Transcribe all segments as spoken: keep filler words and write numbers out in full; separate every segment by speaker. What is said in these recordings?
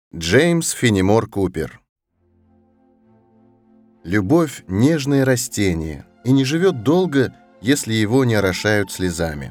Speaker 1: Джеймс Фенимор Купер. Любовь – нежное растение и не живет долго, если его не орошают слезами.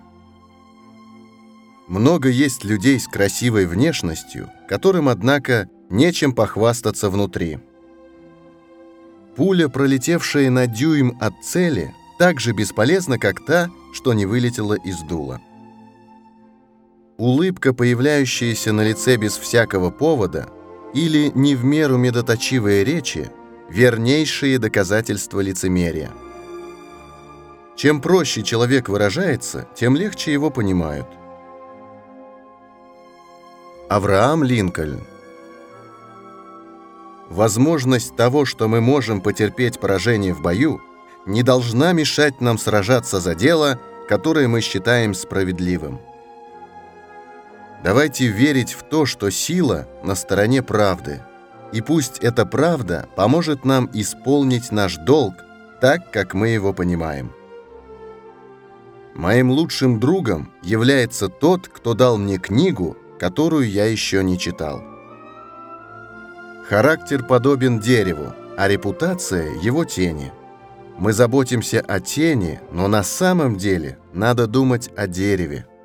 Speaker 1: Много есть людей с красивой внешностью, которым, однако, нечем похвастаться внутри. Пуля, пролетевшая на дюйм от цели, так же бесполезна, как та, что не вылетела из дула. Улыбка, появляющаяся на лице без всякого повода, или не в меру медоточивые речи – вернейшие доказательства лицемерия. Чем проще человек выражается, тем легче его понимают. Авраам Линкольн. Возможность того, что мы можем потерпеть поражение в бою, не должна мешать нам сражаться за дело, которое мы считаем справедливым. Давайте верить в то, что сила на стороне правды, и пусть эта правда поможет нам исполнить наш долг так, как мы его понимаем. Моим лучшим другом является тот, кто дал мне книгу, которую я еще не читал. Характер подобен дереву, а репутация – его тени. Мы заботимся о тени, но на самом деле надо думать о дереве.